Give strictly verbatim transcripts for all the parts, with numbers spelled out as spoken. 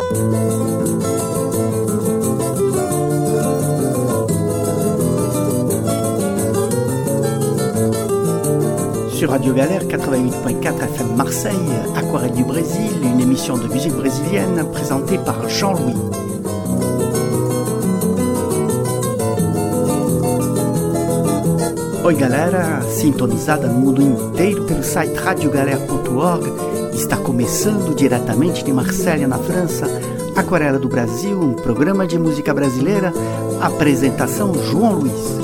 Sur Radio Galère quatre-vingt-huit virgule quatre F M Marseille, Aquarelle du Brésil, une émission de musique brésilienne présentée par Jean-Louis. Oi galera, sintonizada no mundo inteiro pelo site radio galera ponto org, está começando diretamente de Marselha, na França, Aquarela do Brasil, um programa de música brasileira, apresentação João Luiz.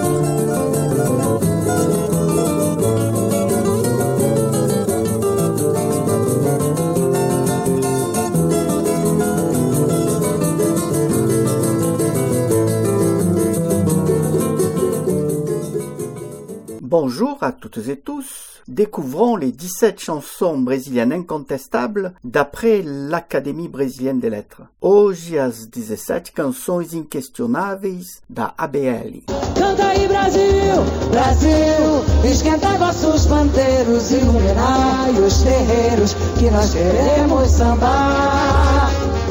Bonjour à toutes et tous, découvrons les dix-sept chansons brésiliennes incontestables d'après l'Académie brésilienne des lettres. Hoje as dezessete canções inquestionáveis da A B L. Canta aí Brasil, Brasil, esquentai vossos pandeiros, iluminai os terreiros que nós queremos sambar.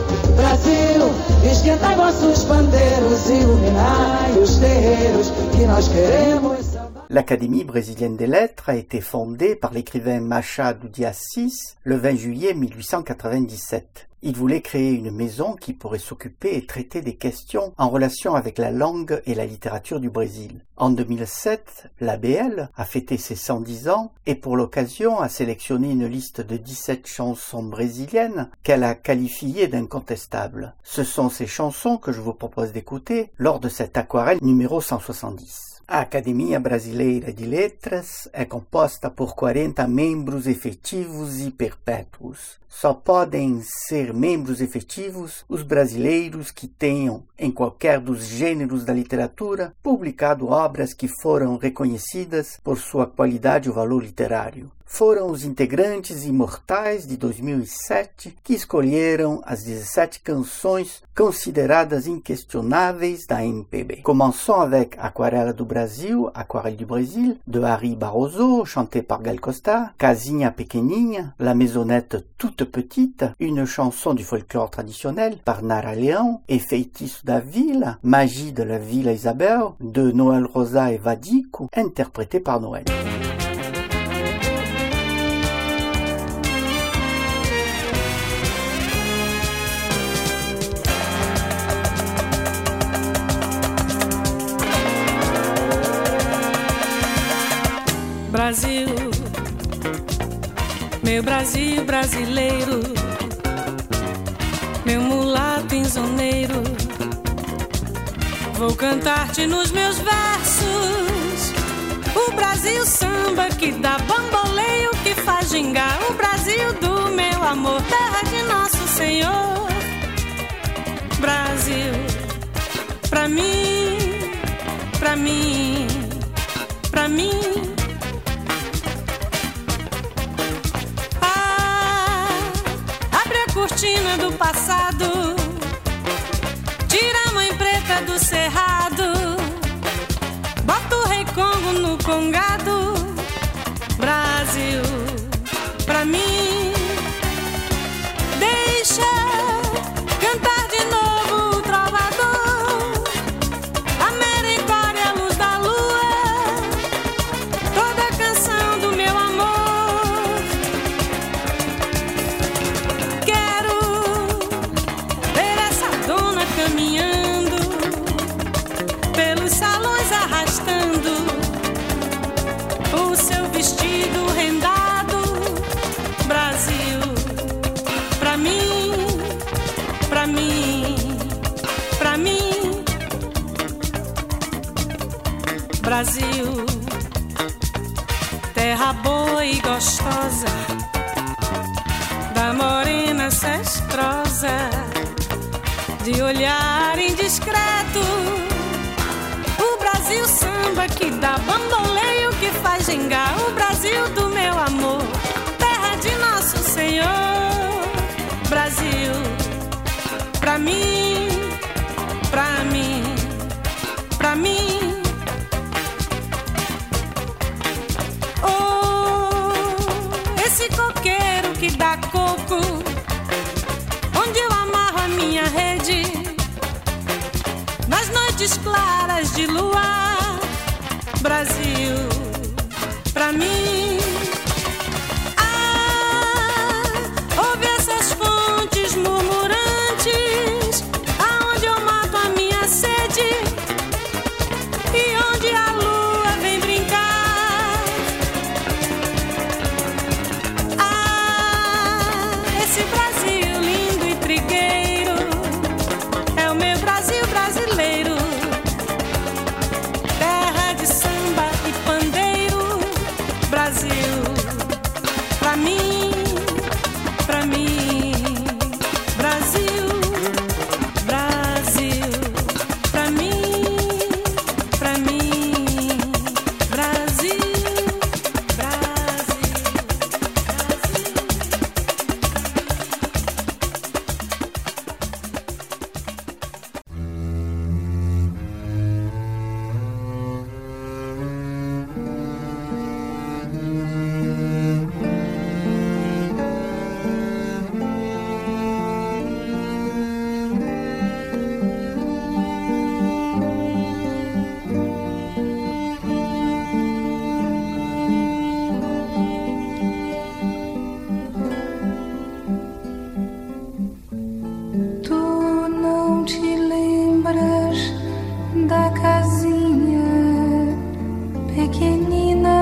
Brasil, esquentai vossos pandeiros, iluminai os terreiros que nós queremos sambar. L'Académie brésilienne des lettres a été fondée par l'écrivain Machado de Assis le vingt juillet mille huit cent quatre-vingt-dix-sept. Il voulait créer une maison qui pourrait s'occuper et traiter des questions en relation avec la langue et la littérature du Brésil. En deux mille sept, l'A B L a fêté ses cent dix ans et pour l'occasion a sélectionné une liste de dix-sept chansons brésiliennes qu'elle a qualifiées d'incontestables. Ce sont ces chansons que je vous propose d'écouter lors de cette aquarelle numéro cent soixante-dix. A Academia Brasileira de Letras é composta por quarenta membros efetivos e perpétuos. Só podem ser membros efetivos os brasileiros que tenham, em qualquer dos gêneros da literatura, publicado obras que foram reconhecidas por sua qualidade ou valor literário. Foram os integrantes imortais de dois mil e sete que escolheram as dezessete canções consideradas inquestionáveis da M P B. Commençons avec Aquarela do Brasil, Aquarelle du Brésil, de Harry Barroso, chanté par Gal Costa, Casinha Pequeninha, La Maisonnette toute petite, une chanson du folklore traditionnel par Nara Leão, et Feitiço da Vila, Magie de la Vila Isabel, de Noel Rosa et Vadico, interprété par Noël. Brasil, meu Brasil brasileiro, meu mulato insoneiro, vou cantar-te nos meus versos o Brasil samba que dá bamboleio, que faz gingar, o Brasil do meu amor, terra de nosso Senhor. Brasil, pra mim, pra mim, pra mim. Cortina do passado, tira a mãe preta do cerrado, bota o rei Congo no congado. Brasil, pra mim, deixa cantar de novo o trovador, a mericória, a luz da lua, toda a canção do meu amor. Caminhando pelos salões, arrastando o seu vestido rendado. Brasil, pra mim, pra mim, pra mim. Brasil, terra boa e gostosa, da morena cestrosa, de olhar indiscreto, o Brasil samba que dá bamboleio, que faz gingar, o Brasil do meu amor, terra de nosso Senhor. Brasil, pra mim, pra mim, pra mim. Oh, esse coqueiro que dá coco, onde eu amar rede, nas noites claras de luar. Brasil, pra mim. Ah, ouve essas fontes murmurantes, aonde eu mato a minha sede e onde a lua vem brincar. Ah, esse Brasil lindo e trigueiro é o meu Brasil brasileiro. Terra de samba e pandeiro. Brasil, pra mim, pra mim. Brasil, Brasil, pra mim, pra mim. Brasil, Brasil, Brasil. Tu não te lembras da casinha pequenina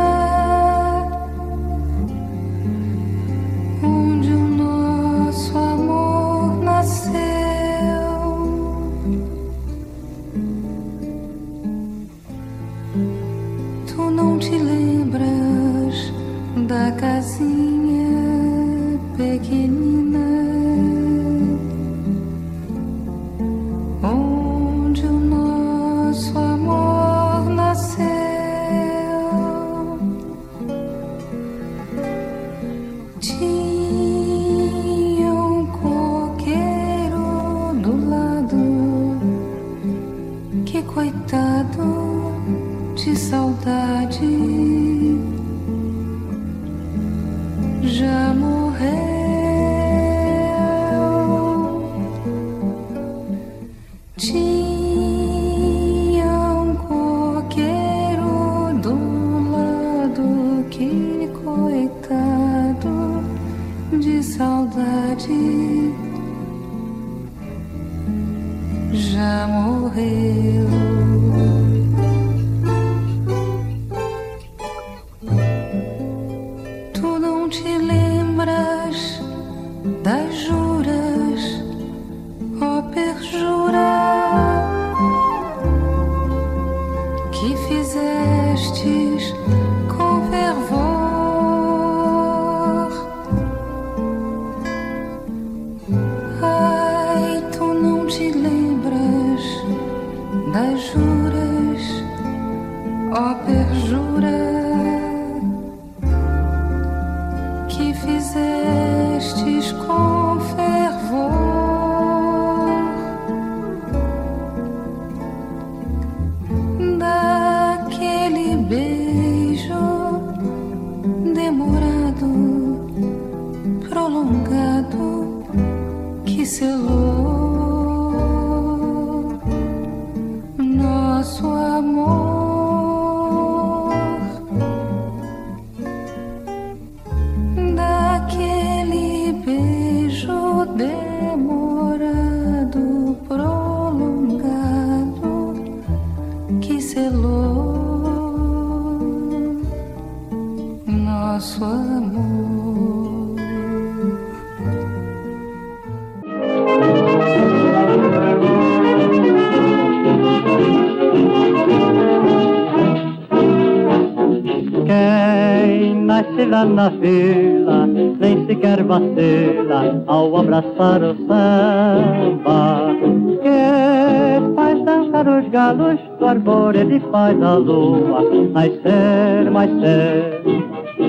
onde o nosso amor nasceu? Tu não te lembras da casinha pequenina onde o nosso amor nasceu? Tinha um coqueiro do lado, que coitado de saudade já morreu. Tinha um coqueiro do lado, que coitado de saudade já morreu. Tu não te lembras das juras, ó perjura, que fizestes com fervor. Ai, tu não te lembras das juras, ó perjura, que fizestes com fervor. Daquele beijo demorado, prolongado, que selou nosso amor. Daquele beijo demorado, prolongado, que selou nosso amor. Quem nasce lá na vila nem sequer vacila ao abraçar o samba, que faz dançar os galos do arvoredo e faz a lua nascer mais cedo.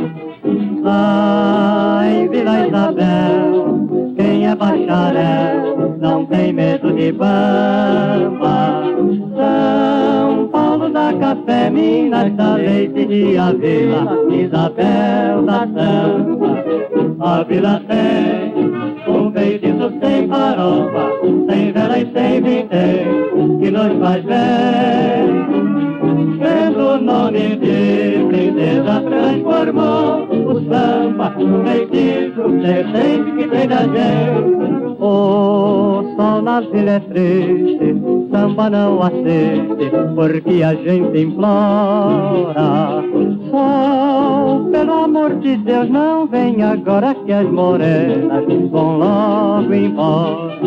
Ai, Vila Isabel, quem é bacharel não tem medo de bamba. São Paulo dá café, Minas dá leite, de a Vila Isabel da samba. A vila tem um feitiço sem farofa, sem vela e sem vintém, que nos faz bem. Sendo o nome de princesa, transformou o samba num feitiço decente que tem da gente. O sol nas ilhas triste, samba não assiste, porque a gente implora. Sol, pelo amor de Deus, não vem agora que as morenas vão logo embora.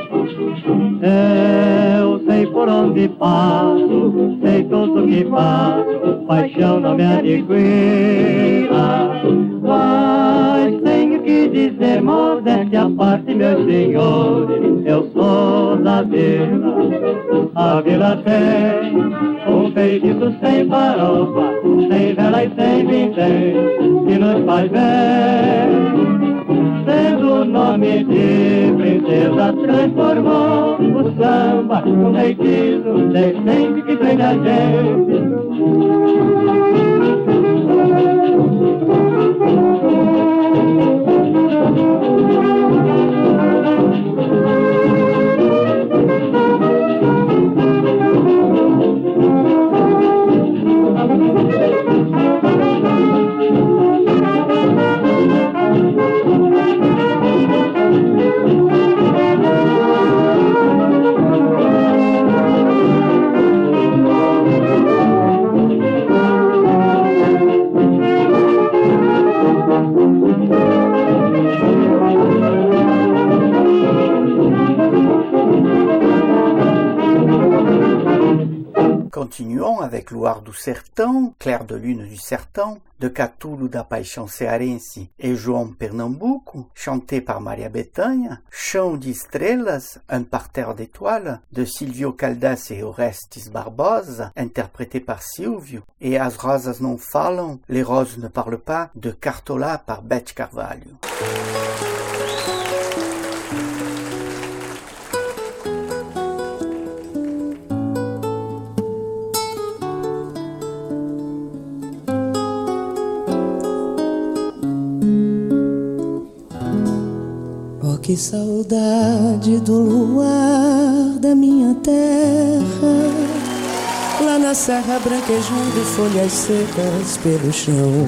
Eu sei por onde passo, sei tudo que faço, paixão não me adquira. Mas tenho que dizer, modéstia à parte, meus senhores, eu sou da vila. A vila tem um feitiço sem farofa, sem vela e sem vintém, que nos faz bem. Sendo o nome de princesa, transformou o samba num feitiço decente que tem da gente. Continuons avec Luar do Sertão, Clair de Lune du Sertão, de Catulo da Paixão Cearense et João Pernambuco, chanté par Maria Bethânia, Chão de Estrelas, Un parterre d'étoiles, de Silvio Caldas et Orestes Barbosa, interprété par Silvio, et As Rosas Não Falam, Les Roses ne parlent pas, de Cartola par Beth Carvalho. Que saudade do luar da minha terra, lá na serra branquejando folhas secas pelo chão.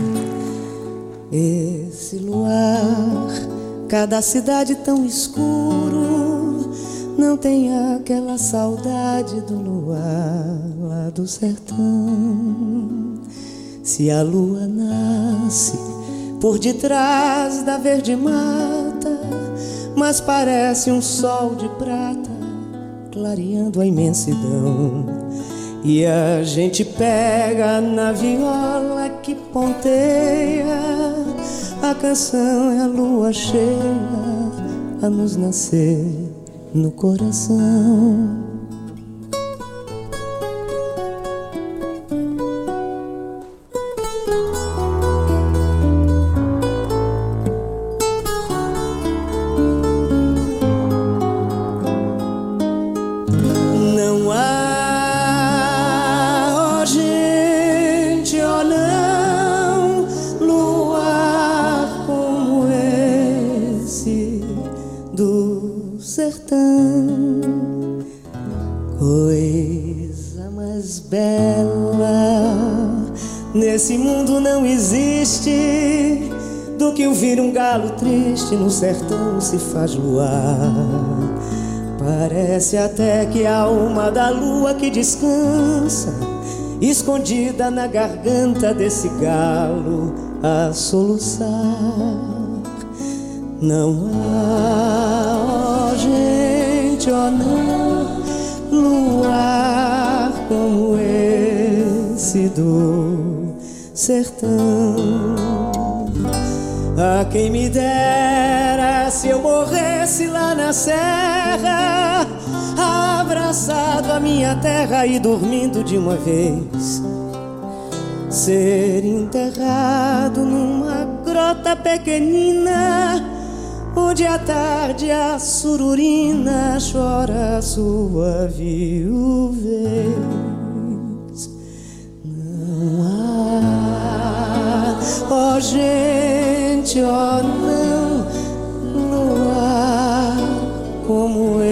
Esse luar, cada cidade tão escuro, não tem aquela saudade do luar lá do sertão. Se a lua nasce por detrás da verde mata, mas parece um sol de prata clareando a imensidão. E a gente pega na viola que ponteia, a canção é a lua cheia a nos nascer no coração. Coisa mais bela nesse mundo não existe do que ouvir um galo triste no sertão se faz luar. Parece até que a alma da lua que descansa, escondida na garganta desse galo a soluçar. Não há, oh gente, oh não, luar como esse do sertão. A quem me dera se eu morresse lá na serra, abraçado à minha terra e dormindo de uma vez, ser enterrado numa grota pequenina, onde à tarde a sururina chora a sua viuvez. Não há, ó gente, ó não, luar como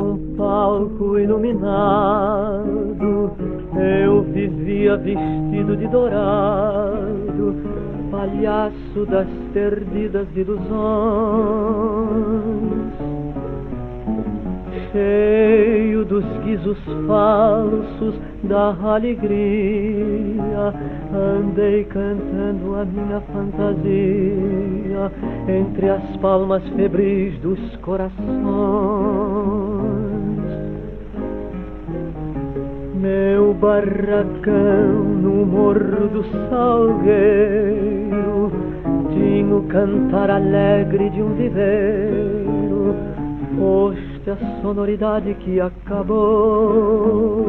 um palco iluminado, eu vivia vestido de dourado, palhaço das perdidas ilusões, cheio dos guizos falsos da alegria, andei cantando a minha fantasia entre as palmas febris dos corações. Meu barracão no Morro do Salgueiro tinha o cantar alegre de um viveiro, foste a sonoridade que acabou.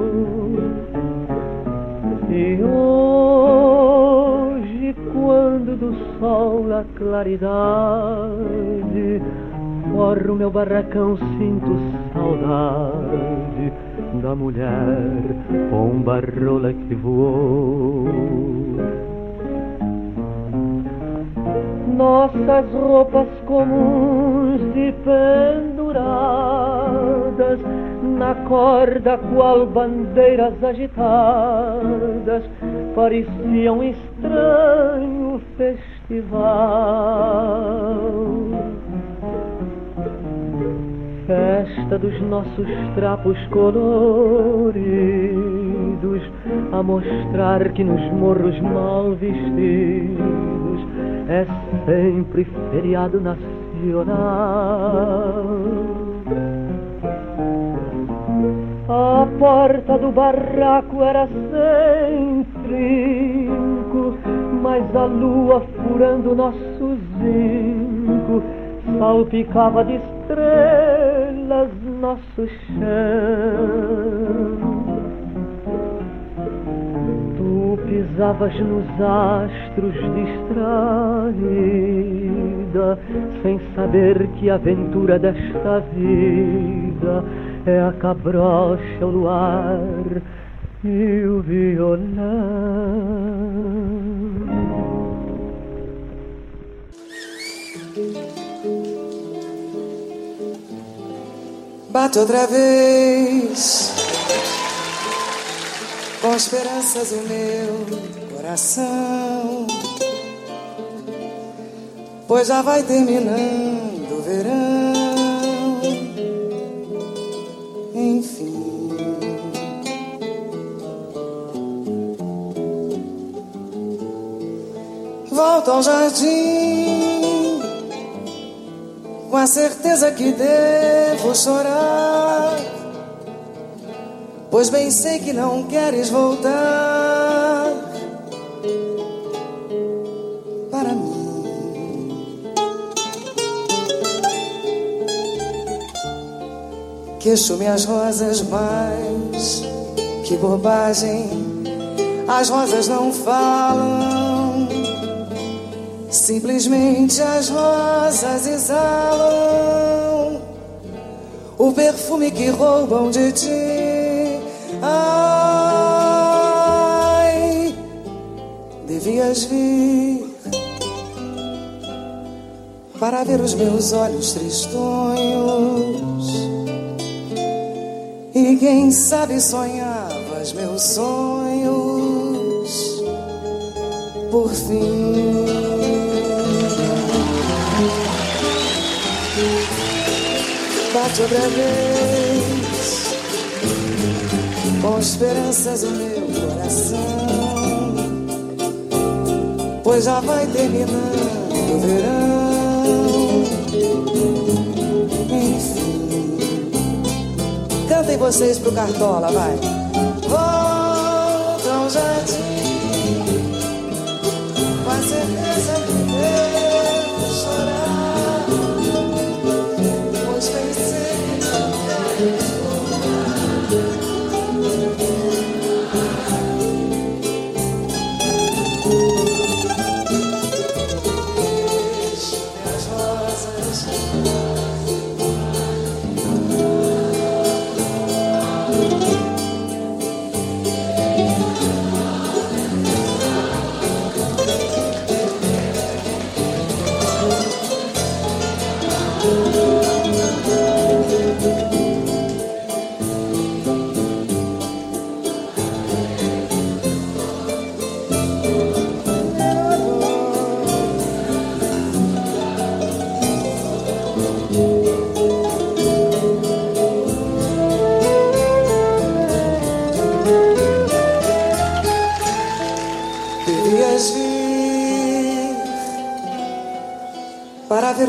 E hoje, quando do sol a claridade forra o meu barracão, sinto saudade da mulher pomba rola que voou. Nossas roupas comuns de penduradas na corda, qual bandeiras agitadas, pareciam um estranho festival. Festa dos nossos trapos coloridos, a mostrar que nos morros mal vestidos é sempre feriado nacional. A porta do barraco era sem trinco, mas a lua furando nosso zinco salpicava de estrelas nosso chão. Tu pisavas nos astros distraída, sem saber que a aventura desta vida é a cabrocha, o luar e o violão. Bate outra vez com esperanças o meu coração, pois já vai terminando o verão. Enfim, volto ao jardim com a certeza que devo chorar, pois bem sei que não queres voltar para mim. Queixo-me as rosas, mas que bobagem, as rosas não falam, simplesmente as rosas exalam o perfume que roubam de ti. Ai, devias vir para ver os meus olhos tristonhos, e quem sabe sonhavas meus sonhos por fim. Bate outra vez com esperanças o meu coração, pois já vai terminando o verão. Enfim, cantem vocês pro Cartola, vai. Volta ao jardim com a certeza que devo chorar, pois pensei que não queres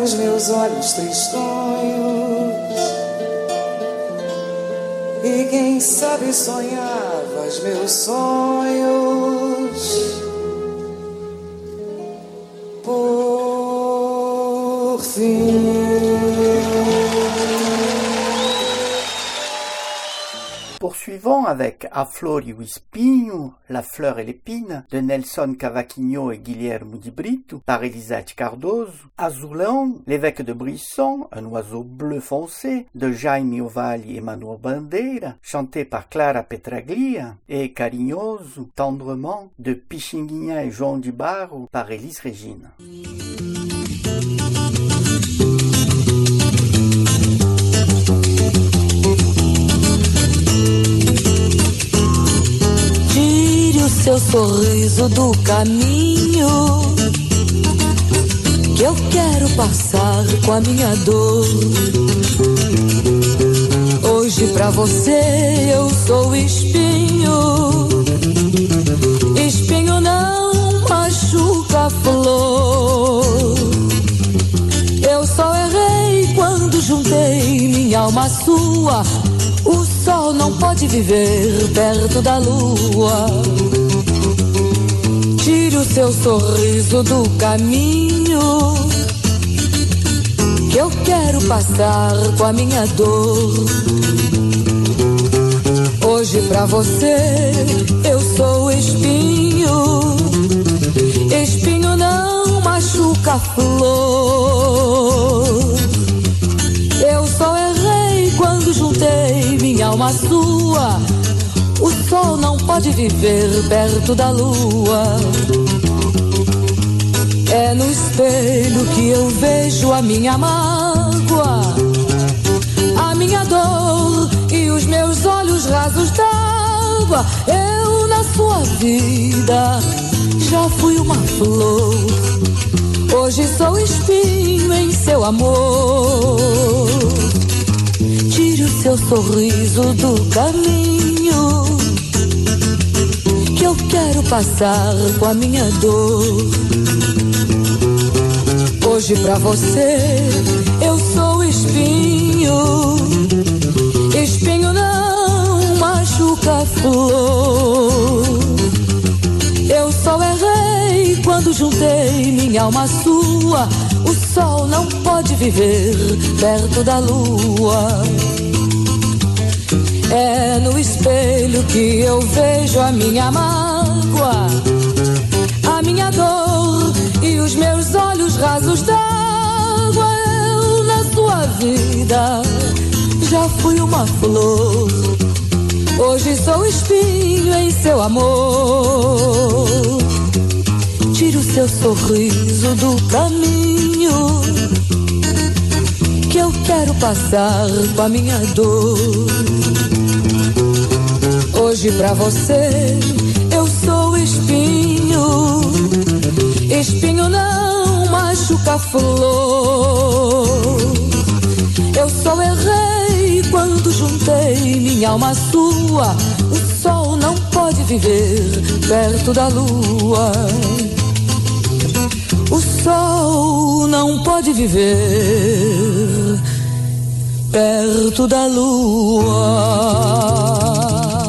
os meus olhos tristonhos, e quem sabe sonhava os meus sonhos. Por fim. Poursuivons avec A Flor e o Espinho, La Fleur et l'Épine, de Nelson Cavaquinho et Guilherme de Brito, par Elisete Cardoso, Azulão, L'évêque de Brisson, Un oiseau bleu foncé, de Jaime Ovalle et Manuel Bandeira, chanté par Clara Petraglia, et Carinhoso, Tendrement, de Pixinguinha et João de Barro, par Elis Regina. Seu sorriso do caminho, que eu quero passar com a minha dor. Hoje pra você eu sou espinho, espinho não machuca a flor. Eu só errei quando juntei minha alma à sua. O sol não pode viver perto da lua. Tire o seu sorriso do caminho, que eu quero passar com a minha dor. Hoje pra você eu sou espinho, espinho não machuca a flor. Eu só errei quando juntei minha alma à sua. O sol não pode viver perto da lua. É no espelho que eu vejo a minha mágoa, a minha dor e os meus olhos rasos d'água. Eu na sua vida já fui uma flor. Hoje sou espinho em seu amor. Tire o seu sorriso do caminho, que eu quero passar com a minha dor. Hoje pra você eu sou espinho, espinho não machuca a flor. Eu só errei quando juntei minha alma à sua. O sol não pode viver perto da lua. É no espelho que eu vejo a minha mágoa, a minha dor e os meus olhos rasos d'água. Eu na sua vida já fui uma flor. Hoje sou espinho em seu amor. Tire o seu sorriso do caminho, que eu quero passar com a minha dor. Hoje pra você eu sou espinho, espinho não machuca a flor. Eu só errei quando juntei minha alma à sua. O sol não pode viver perto da lua. O sol não pode viver perto da lua.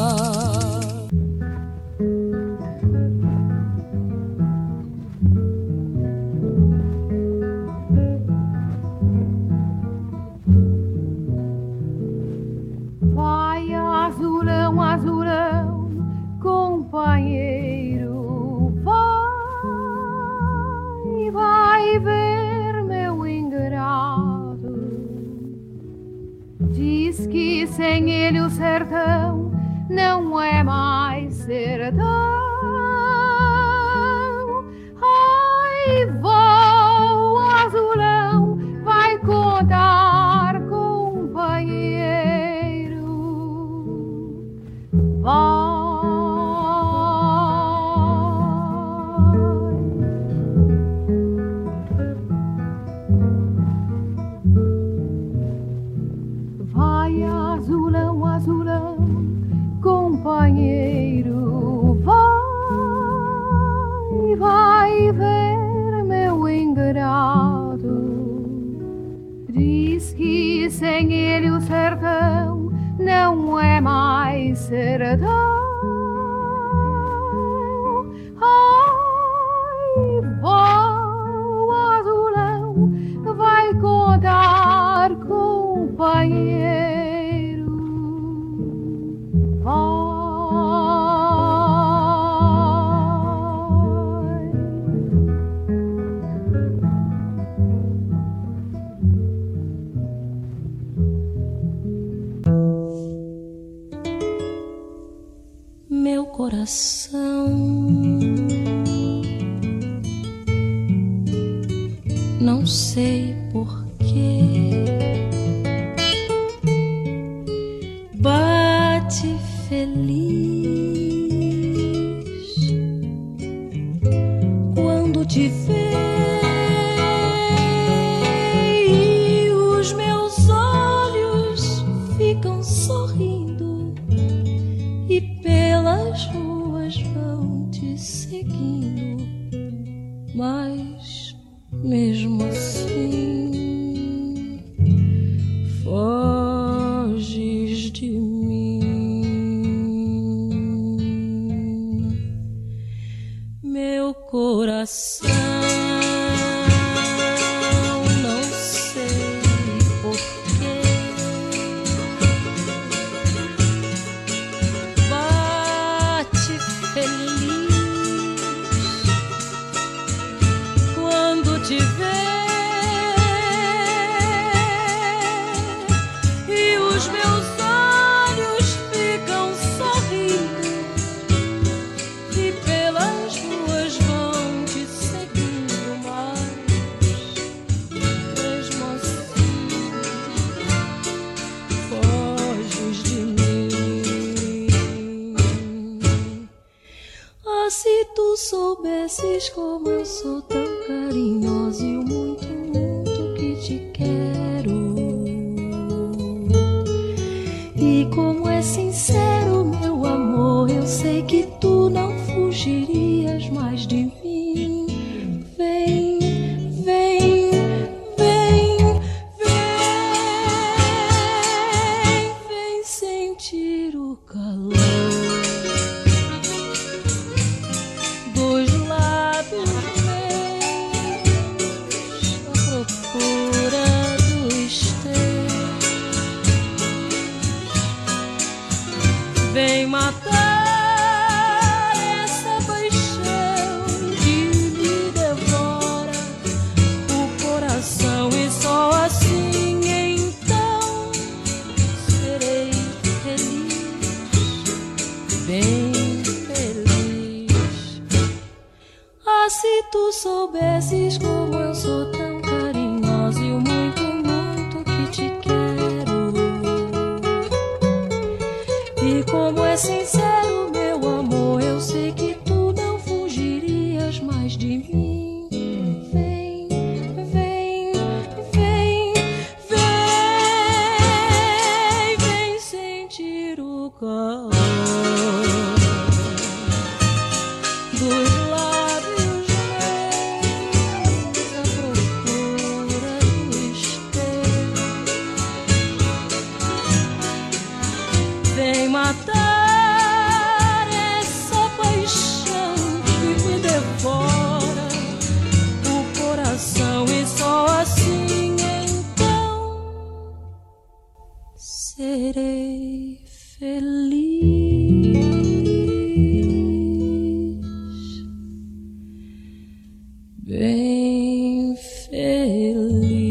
Vai, azulão, azulão, companheiro, vai, vai ver meu ingrato. Diz que sem ele o sertão não é mais sertão. Ai, vou, azulão, vai contar, companheiro, vai. Vai, azulão, azulão, companheiro, vai. vai sertão. Ai, voo azulão, vai contar companheiro. Vai. Meu coração não sei porquê bate feliz quando te vê e os meus olhos ficam sorrindo e pelas ruas vão te seguindo, mas mesmo assim foges de mim, meu coração. Não sei porquê bate feliz quando te vê e os meus olhos ficam sorrindo e pelas ruas vão te seguindo, mas mesmo assim foges de mim. Ah, se tu soubesses como eu sou tão carinhosa e o muito, muito que te quero, e como é sincero meu amor, eu sei que tu não fugirias mais de mim. Vem, vem, vem, vem, vem sentir o calor dos lábios meus à procura dos teus. Vem matar essa paixão que me devora o coração e só assim então serei feliz, bem feliz. Ah, se tu soubesses como eu sou tão carinhosa e o muito, muito que te quero, e como é sincero meu amor, eu sei que tu não fugirias mais de mim. Vem, vem, vem, vem, vem sentir o calor dos lábios meus à procura dos teus. Vem matar essa paixão que me devora o coração e só assim então serei feliz, bem feliz.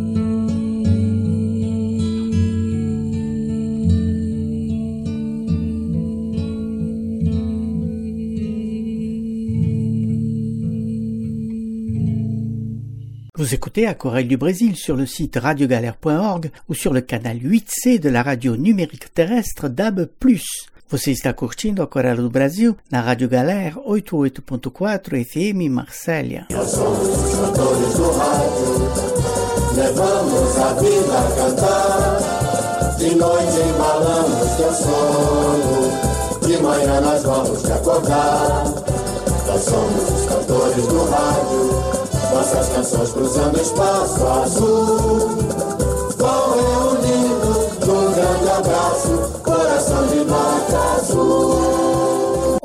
Vous écoutez à Chorale du Brésil sur le site radio galère point org ou sur le canal huit C de la radio numérique terrestre D A B plus. Você está curtindo a Chorale do Brasil na Rádio Galera oitenta e oito ponto quatro F M Marsella. Nós somos os cantores do rádio, levamos a vida a cantar. De noite embalamos teu sono, de manhã nós vamos te acordar. Nós somos os cantores do rádio, nossas canções cruzando espaço azul. Qual é o lindo de um grande abraço, coração de nota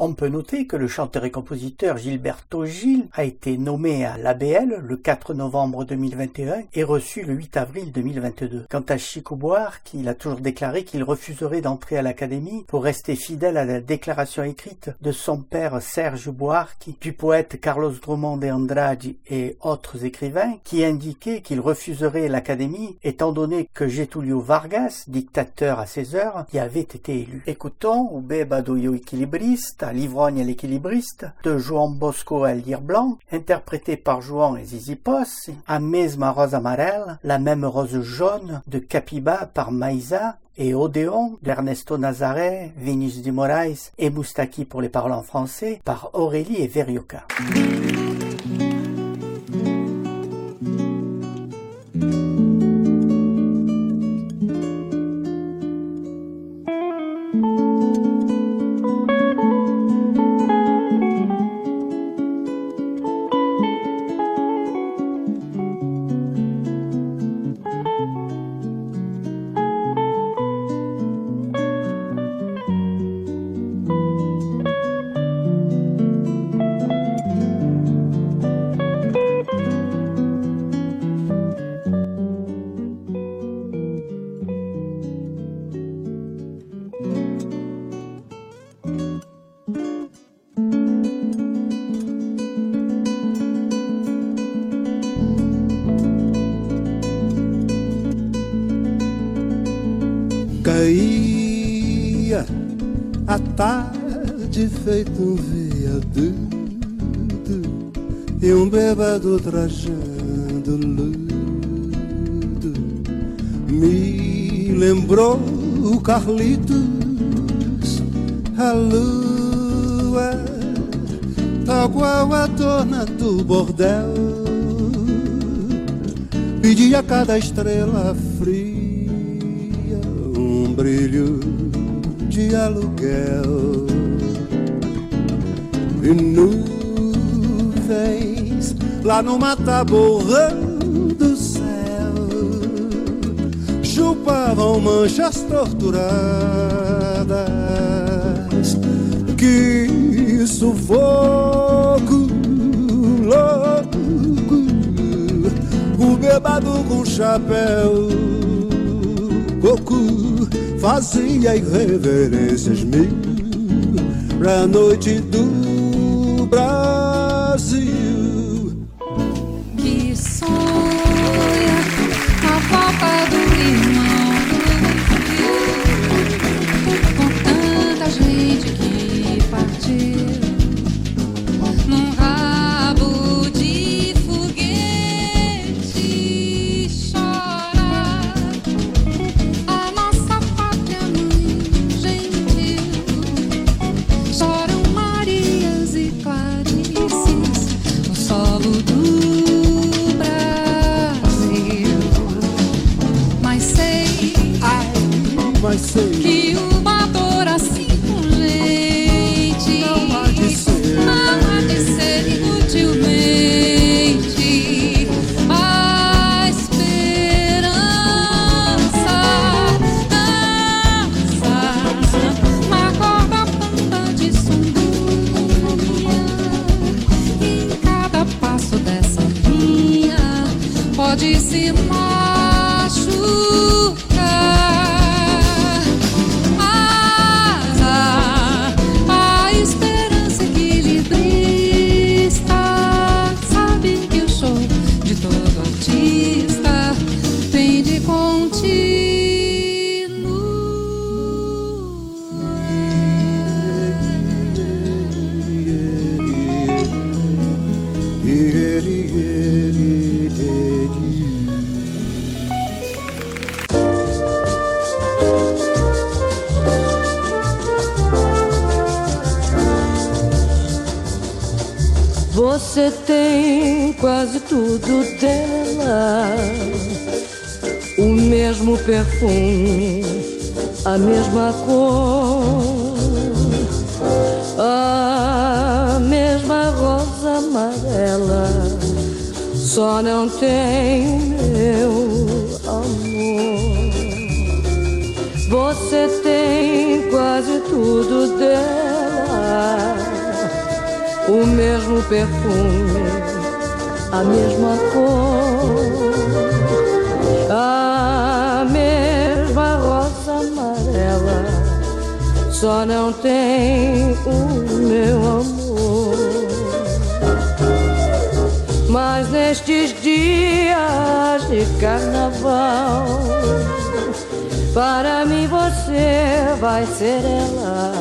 On peut noter que le chanteur et compositeur Gilberto Gil a été nommé à l'A B L le quatre novembre deux mille vingt et un et reçu le huit avril deux mille vingt-deux. Quant à Chico Buarque, il a toujours déclaré qu'il refuserait d'entrer à l'Académie pour rester fidèle à la déclaration écrite de son père Serge Buarque, du poète Carlos Drummond de Andrade et autres écrivains, qui indiquait qu'il refuserait l'Académie étant donné que Getúlio Vargas, dictateur à ses heures, y avait été élu. Écoutons O Bêbado e o Equilibrista, l'ivrogne et l'équilibriste, de João Bosco Aldir Blanc, interprété par João et Zizi Posse, A Mesma Rosa Amarela, la même rose jaune, de Capiba par Maïsa, et Odéon d'Ernesto Nazaré, Vinícius de Moraes et Moustaki pour les parlants français par Aurélie et Verioca. Caía a tarde feito um viaduto e um bêbado trajando luto me lembrou o Carlitos, a lua, tal qual a dona do bordel, pedia a cada estrela fria um brilho de aluguel e nuvens lá no mataborrão do céu chupavam manchas torturadas. Que sufoco louco, o bêbado com chapéu coco fazia irreverências mil pra noite do Brasil. Que sonha a falta do irmão com tanta gente que partiu num rabo de foguete. Chora a nossa pátria mãe gentil, choram Marias e Clarices no solo do Brasil. Mas sei, ai, Mas sei que uma dor assim urgente não há de ser, não há de ser inutilmente a esperança dança na corda pampa de sunduia. E em cada passo dessa linha pode se machucar, mas a, a esperança equilibrista sabe que o show de todo artista tem de Você tem quase tudo dela, o mesmo perfume, a mesma cor, a mesma rosa amarela, só não tem o meu amor. Você tem quase tudo dela, o mesmo perfume, a mesma cor, a mesma rosa amarela, só não tem o meu amor. Mas nestes dias de carnaval, para mim você vai ser ela,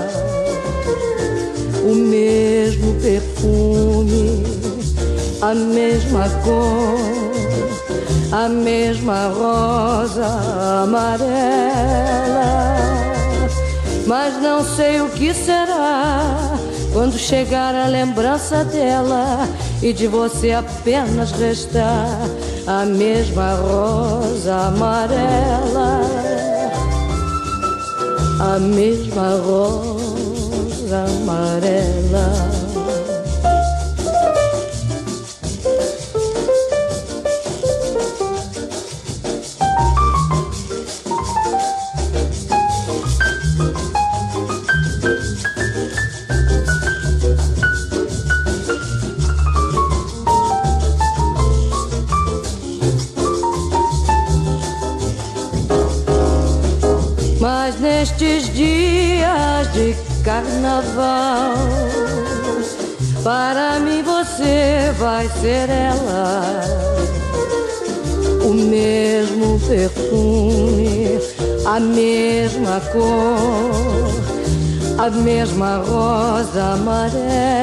o mesmo perfume, a mesma cor, a mesma rosa amarela. Mas não sei o que será quando chegar a lembrança dela e de você apenas restar a mesma rosa amarela, a mesma rosa amarela. Mas nestes dias de carnaval, para mim você vai ser ela, o mesmo perfume, a mesma cor, a mesma rosa amarela.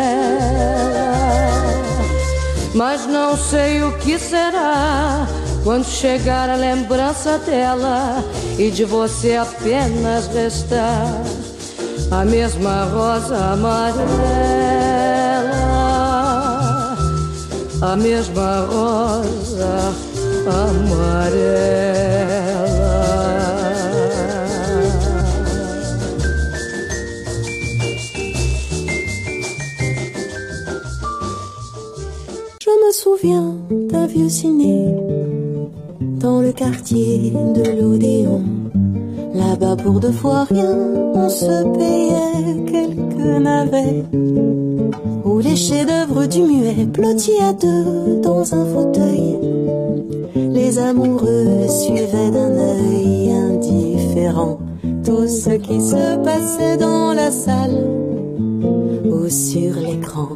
Mas não sei o que será quando chegar a lembrança dela e de você apenas restar a mesma rosa amarela, a mesma rosa amarela. Je me souviens d'un vieux ciné dans le quartier de l'Odéon. Là-bas pour deux fois rien, on se payait quelques navets, où les chefs-d'œuvre du muet blottis à deux dans un fauteuil, les amoureux suivaient d'un œil indifférent tout ce qui se passait dans la salle ou sur l'écran.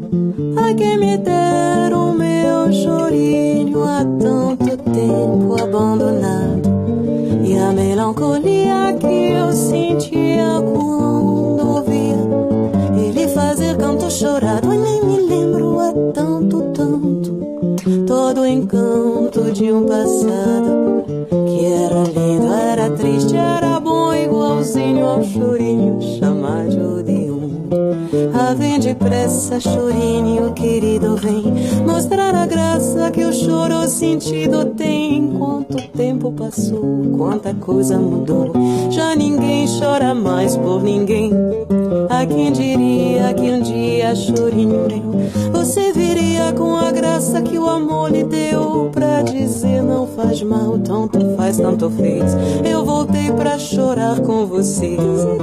A che mi deram meu chorinho há tanto tempo abandonado, e a melancolia que eu sentia quando ouvia ele fazer canto chorado. E nem me lembro há tanto, tanto, todo o encanto de um passado que era lindo, era triste, era bom, igualzinho ao chorinho chamado de um. Ah, vem depressa, chorinho querido, vem mostrar a graça que o choro sentido tem. Quanto tempo passou, quanta coisa mudou, já ninguém chora mais por ninguém. A quem diria que um dia, chorinho meu, você viria com a graça que o amor lhe deu, pra dizer não faz mal, tanto faz, tanto fez. Eu voltei pra chorar com vocês.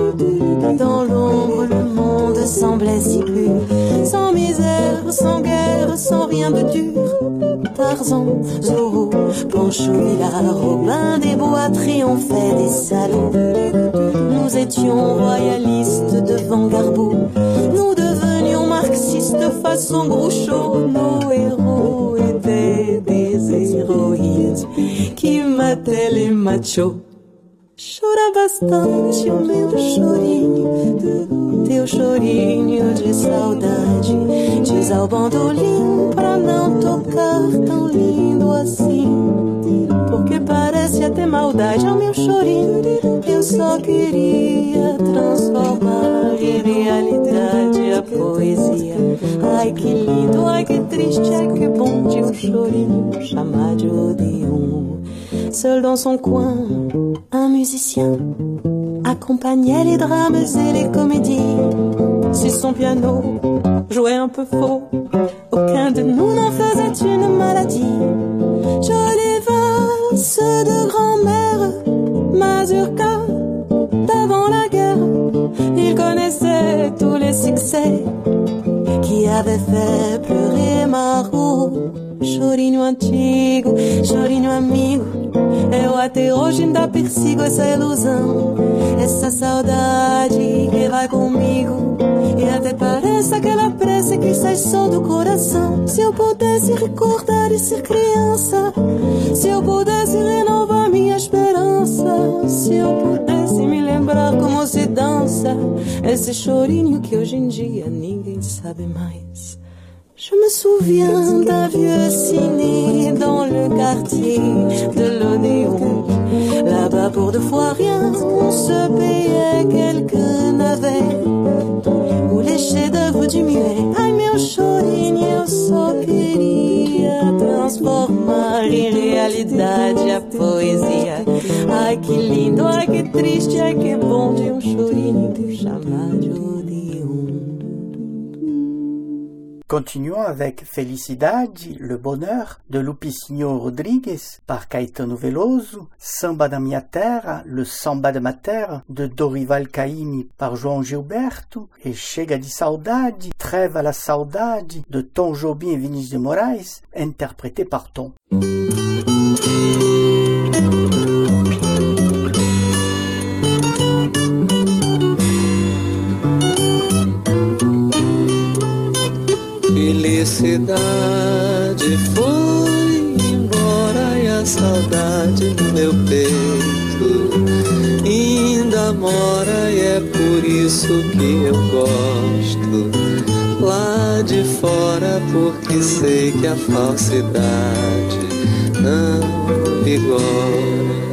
Dans l'ombre le monde semblait si pur, sans misère, sans guerre, sans rien de dur. Tarzan, Zorro, Pancho Villa, Robin des Bois triomphaient des salauds. Nous étions royalistes devant Garbeau, nous devenions marxistes façon Groucho. Nos héros étaient des héroïnes qui mataient les machos. Chora bastante o meu chorinho, teu chorinho de saudade. Diz ao bandolim pra não tocar tão lindo assim, porque parece até maldade ao meu chorinho. Eu só queria transformar em realidade a poesia. Ai que lindo, ai que triste, ai que bom de um chorinho chamado de um. Seul dans son coin, un musicien accompagnait les drames et les comédies. Si son piano jouait un peu faux, aucun de nous n'en faisait une maladie. Jolies valses de grand-mère, mazurka d'avant la guerre. Il connaissait tous les succès qui avaient avait fait pleurer Maru. Chorinho antigo, chorinho amigo, eu até hoje ainda persigo essa ilusão, essa saudade que vai comigo. E até parece aquela prece que sai só do coração. Se eu pudesse recordar e ser criança, se eu pudesse renovar minha esperança, se eu pudesse me lembrar como se dança esse chorinho que hoje em dia ninguém sabe mais. Je me souviens d'un vieux ciné dans le quartier de l'Odéon. Là-bas pour deux fois rien, on se payait quelques navets. Ou les chefs-d'œuvre du muet. Ai meu chorinho, eu só queria transformar em realidade a poesia. Ai que lindo, ai que triste, ai que bom de um chorinho chamado de Odéon. Continuons avec Felicidade, le bonheur, de Lupicínio Rodrigues, par Caetano Veloso, Samba da Minha Terra, le Samba de ma terre, de Dorival Caymmi, par João Gilberto, et Chega de Saudade, Trêve à la Saudade, de Tom Jobim et Vinícius de Moraes, interprété par Tom. Felicidade foi embora e a saudade no meu peito ainda mora, e é por isso que eu gosto lá de fora, porque sei que a falsidade não vigora.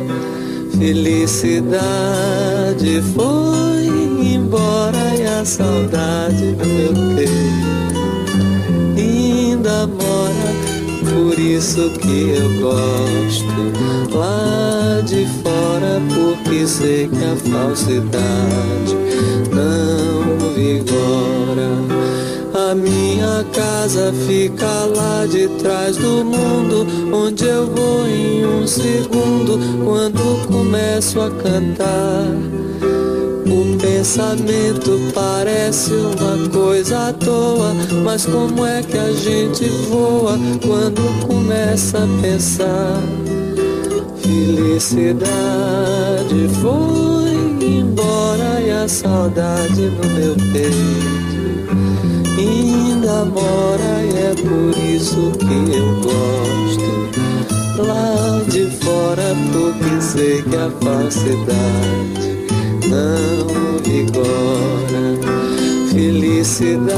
Felicidade foi embora e a saudade no meu peito ainda mora, por isso que eu gosto lá de fora, porque sei que a falsidade não vigora. A minha casa fica lá de trás do mundo, onde eu vou em um segundo quando começo a cantar. O pensamento parece uma coisa à toa, mas como é que a gente voa quando começa a pensar? Felicidade foi embora e a saudade no meu peito ainda mora, e é por isso que eu gosto lá de fora, porque sei que a falsidade não vigora. Felicidade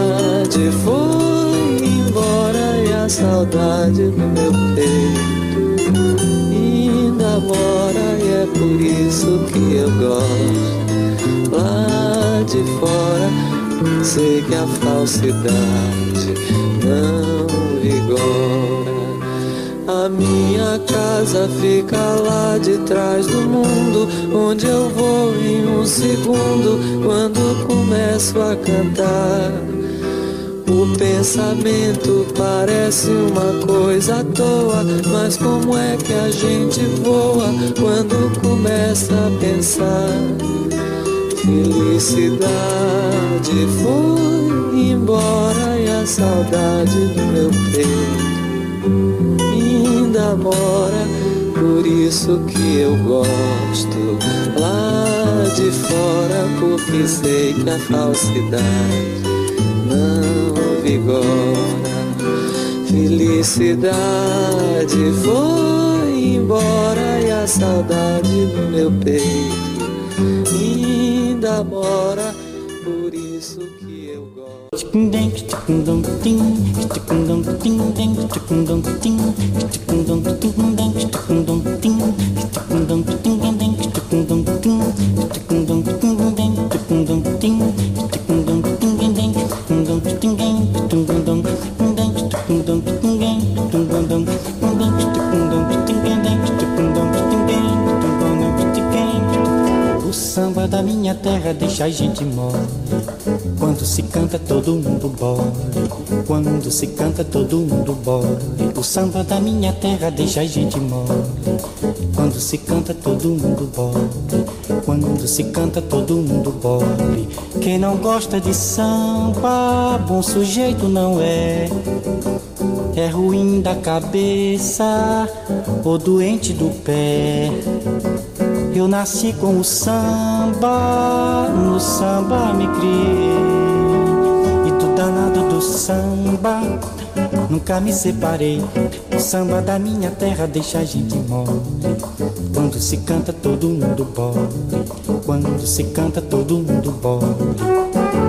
foi embora e a saudade no meu peito ainda mora, e é por isso que eu gosto lá de fora, sei que a falsidade não vigora. A minha casa fica lá de trás do mundo, onde eu vou em um segundo quando começo a cantar. O pensamento parece uma coisa à toa, mas como é que a gente voa quando começa a pensar? Felicidade foi embora e a saudade do meu peito ainda mora, por isso que eu gosto lá de fora, porque sei que a falsidade não vigora. Felicidade foi embora e a saudade do meu peito ainda mora, por isso que eu gosto. O samba da minha terra deixa a gente mole. Quando se canta todo mundo bole. Quando se canta todo mundo bole. O samba da minha terra deixa a gente mole. Quando se canta todo mundo bole. Quando se canta todo mundo bole. Quem não gosta de samba, bom sujeito não é. É ruim da cabeça ou doente do pé. Eu nasci com o samba, no samba me criei. E do danado do samba nunca me separei. O samba da minha terra deixa a gente mole. Quando se canta todo mundo bole. Quando se canta todo mundo bole.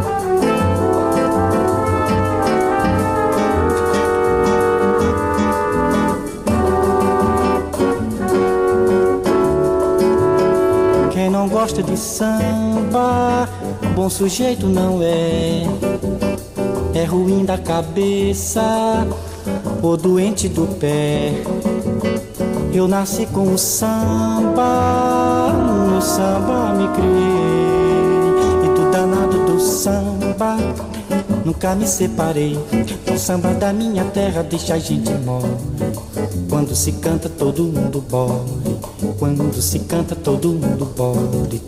Quem não gosta de samba, bom sujeito não é. É ruim da cabeça ou doente do pé. Eu nasci com o samba, no samba me criei. E do danado do samba nunca me separei. O samba da minha terra deixa a gente mole. Quando se canta todo mundo bole. Quando se canta todo mundo bole.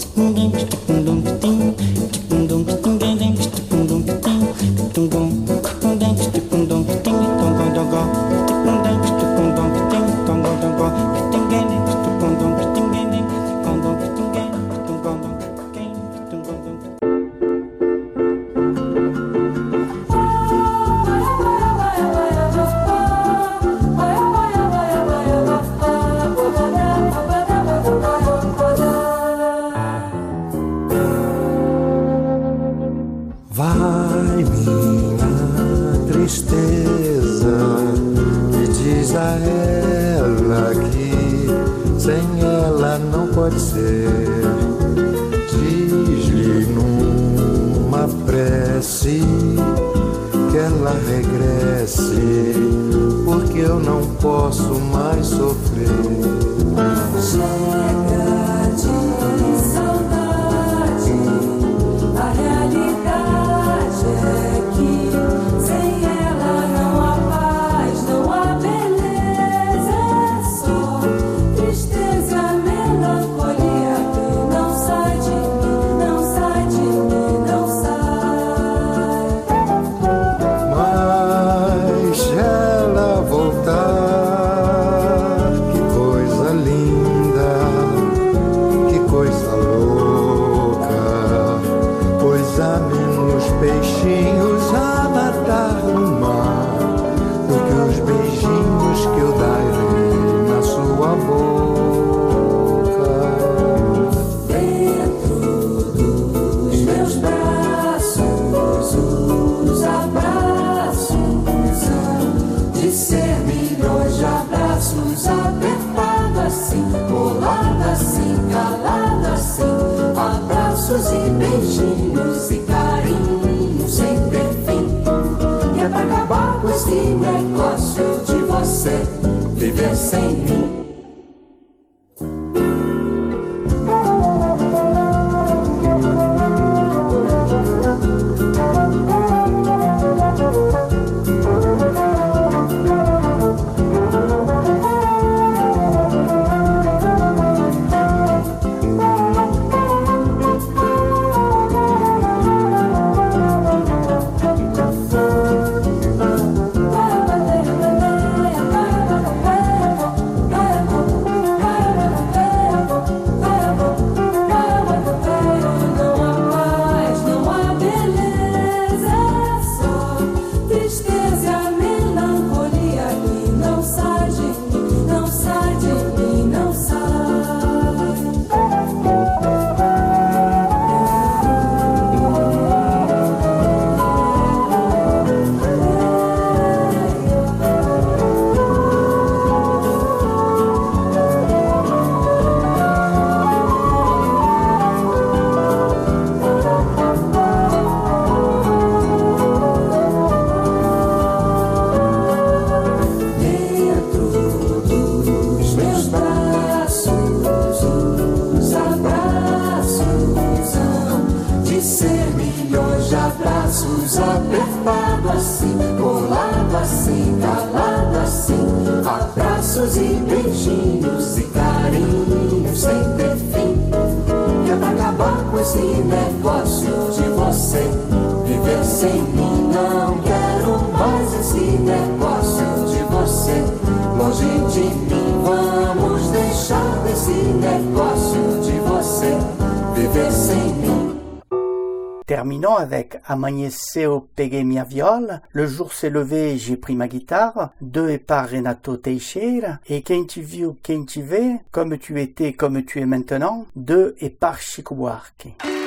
Vai minha tristeza e diz a ela que sem ela não pode ser. Diz-lhe numa prece que ela regresse, porque eu não posso mais sofrer. Chega de saudade, a realidade é que sem ela não há paz, não há beleza, é só tristeza, melancolia que não sai de mim, não sai de mim, não sai. Mas ela voltar, que coisa linda, que coisa louca, pois há menos peixinhos a nadar no mar do que os beijinhos que eu darei na sua boca. Dentro dos meus braços, os abraços hão de ser milhões de abraços, apertado assim, colado assim, calado assim, abraços e beijinhos e carinhos sem ter fim. E é pra acabar com esse negócio de você viver sem mim. Apertado assim, colado assim, calado assim, abraços e beijinhos e carinhos sem ter fim. E Adianta acabar com esse negócio de você viver sem mim. Não quero mais esse negócio de você longe de mim. Vamos deixar desse negócio de você viver sem mim. Terminons avec Amanheceu, peguei minha viola, Le jour s'est levé, j'ai pris ma guitare, deux est par Renato Teixeira, et Quem te viu, quem te vê, Comme tu étais, comme tu es maintenant, deux est par Chico Buarque.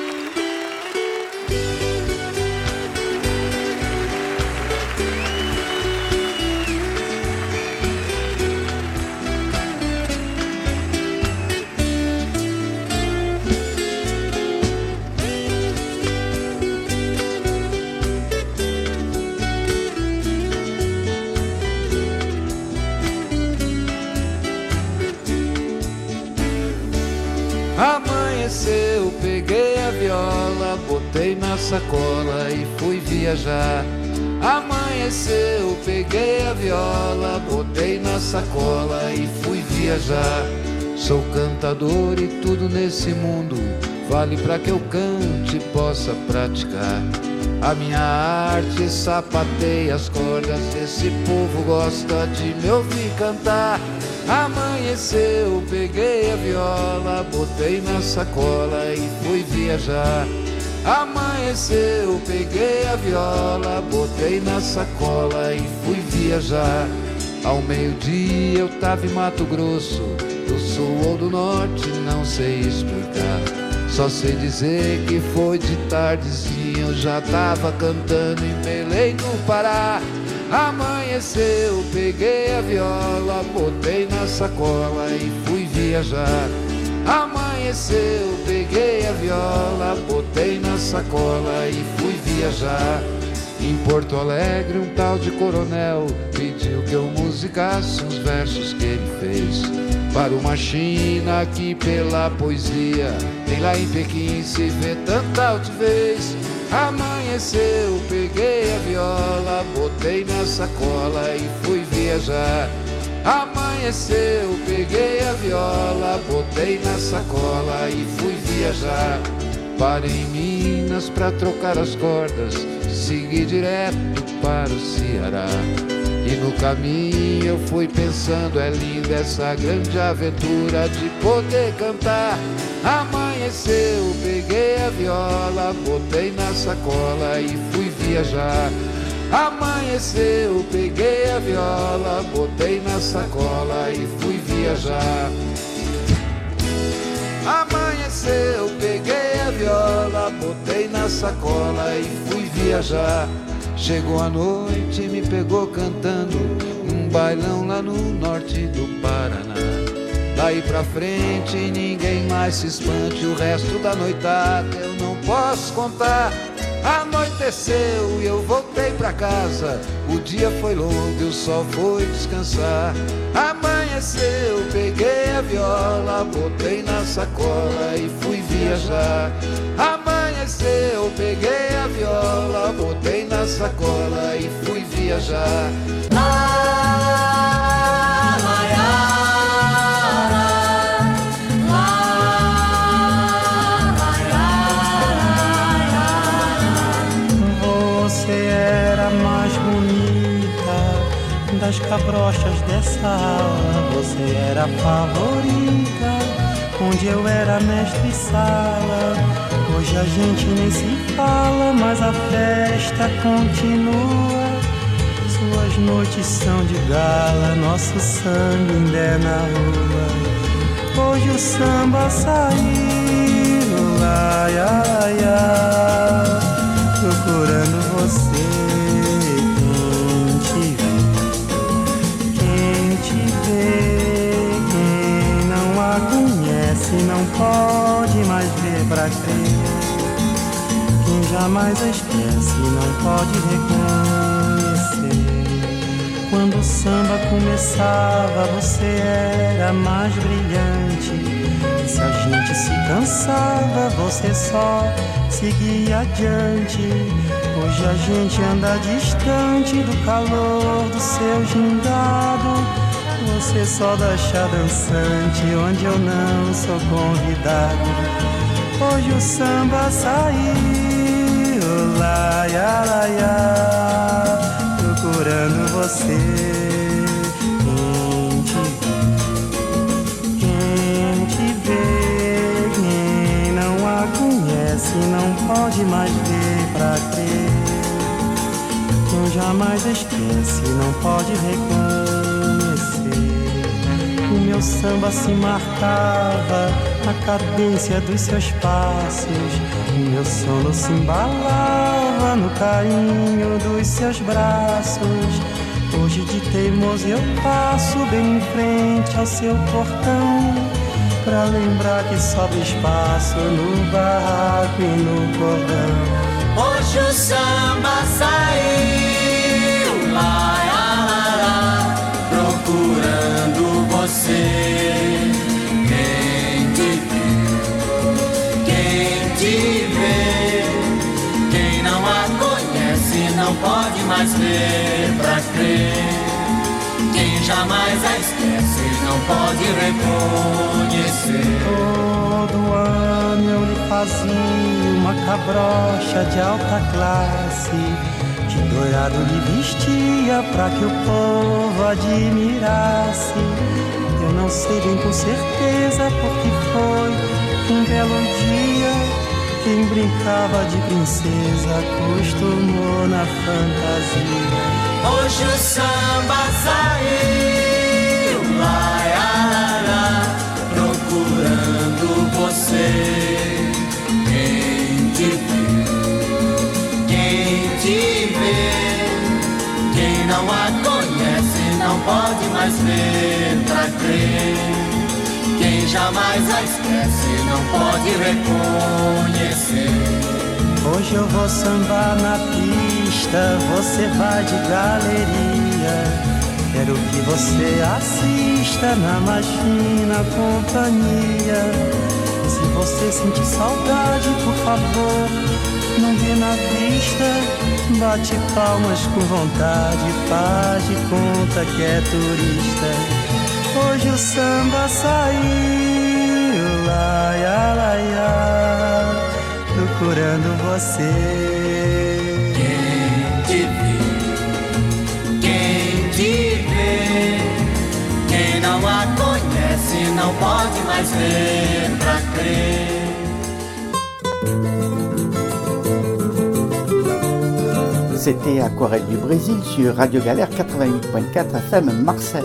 Amanheceu, peguei a viola, botei na sacola e fui viajar. Amanheceu, peguei a viola, botei na sacola e fui viajar. Sou cantador e tudo nesse mundo vale pra que eu cante e possa praticar. A minha arte sapateia as cordas, esse povo gosta de me ouvir cantar. Amanheceu, peguei a viola, botei na sacola e fui viajar. Amanheceu, peguei a viola, botei na sacola e fui viajar. Ao meio-dia eu tava em Mato Grosso, do sul ou do norte, não sei explicar. Só sei dizer que foi de tardezinha, eu já tava cantando em Belém no Pará. Amanheceu, peguei a viola, botei na sacola e fui viajar. Amanheceu, peguei a viola, botei na sacola e fui viajar. Em Porto Alegre um tal de coronel pediu que eu musicasse uns versos que ele fez para uma China que pela poesia nem lá em Pequim se vê tanta altivez. Amanheceu, peguei a viola, botei na sacola e fui viajar. Amanheceu, peguei a viola, botei na sacola e fui viajar. Parei em Minas pra trocar as cordas, segui direto para o Ceará. E no caminho eu fui pensando, é linda essa grande aventura de poder cantar. Amanheceu, peguei a viola, botei na sacola e fui viajar. Amanheceu, peguei a viola, botei na sacola e fui viajar. Amanheceu, peguei a viola, botei na sacola e fui viajar. Chegou a noite e me pegou cantando um bailão lá no norte do Paraná. Daí pra frente ninguém mais se espante, o resto da noitada eu não posso contar. Anoiteceu e eu voltei pra casa, o dia foi longo e o sol foi descansar. Amanheceu, peguei a viola, botei na sacola e fui viajar. Amanheceu, peguei a viola, botei na sacola e fui viajar. Você era a mais bonita das cabrochas dessa aula. Você era a favorita, onde eu era mestre sala. Hoje a gente nem se fala, mas a festa continua. Suas noites são de gala, nosso sangue ainda é na rua. Hoje o samba saiu, ai, ai, ai, procurando você. Quem te vê, quem te vê, quem não a conhece não pode mais ver pra crer. Quem jamais a esquece não pode reconhecer. Quando o samba começava você era mais brilhante. Se a gente se cansava você só seguia adiante. Hoje a gente anda distante do calor do seu gingado. Você só deixa dançante onde eu não sou convidado. Hoje o samba saiu, laia, laia, procurando você. Quem te vê, quem te vê, quem não a conhece não pode mais ver pra crer. Quem jamais esquece não pode reconhecer. O meu samba se marcava na cadência dos seus passos. O meu sono se embalava no carinho dos seus braços. Hoje de teimoso eu passo bem em frente ao seu portão, pra lembrar que sobra espaço no barraco e no cordão. Hoje o samba saiu, lá, lá, lá, lá, procurando você. Quem te vê, quem te vê, quem não a conhece não pode mais ver pra crer. Quem jamais a esquece não pode reconhecer. Todo ano eu lhe fazia uma cabrocha de alta classe, de dourado lhe vestia pra que o povo admirasse. Eu não sei bem com certeza porque foi um belo dia. Quem brincava de princesa acostumou na fantasia. Hoje o samba saiu, lá, lá, lá, procurando você. Quem te vê, quem te vê, quem não a conhece não pode mais ver pra crer. Quem jamais a esquece não pode reconhecer. Hoje eu vou sambar na pista, você vai de galeria. Quero que você assista na mais fina companhia. Se você sentir saudade, por favor, não vê na vista. Bate palmas com vontade, faz de conta que é turista. Hoje o samba saiu, laia, laia, procurando você. Quem te vê, quem te vê, quem não a conhece não pode mais ver pra crer. C'était Aquarelle du Brésil sur Radio Galère quatre-vingt-huit point quatre F M Marseille.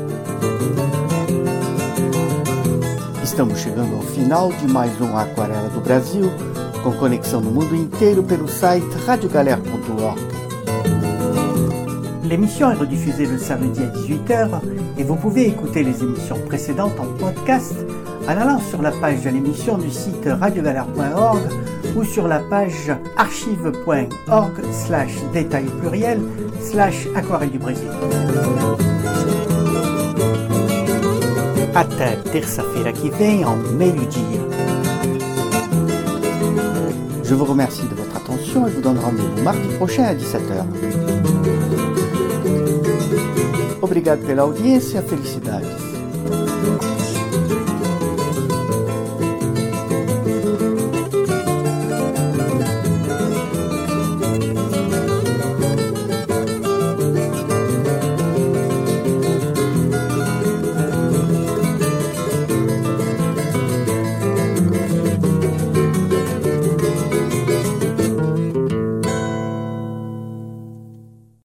Estamos chegando ao final de mais um Aquarela do Brasil, com conexão no mundo inteiro pelo site radio galère point org. L'émission est rediffusée le samedi à dix-huit heures et vous pouvez écouter les émissions précédentes en podcast en allant sur la page de l'émission du site radio galère point org ou sur la page archive point org slash détail pluriel slash aquarelle du Brésil. Até terça-feira que vem, ao meio-dia. Je vous remercie de votre attention et vous donne rendez-vous mardi prochain à dix-sept heures. Obrigado pela audiência, felicidades.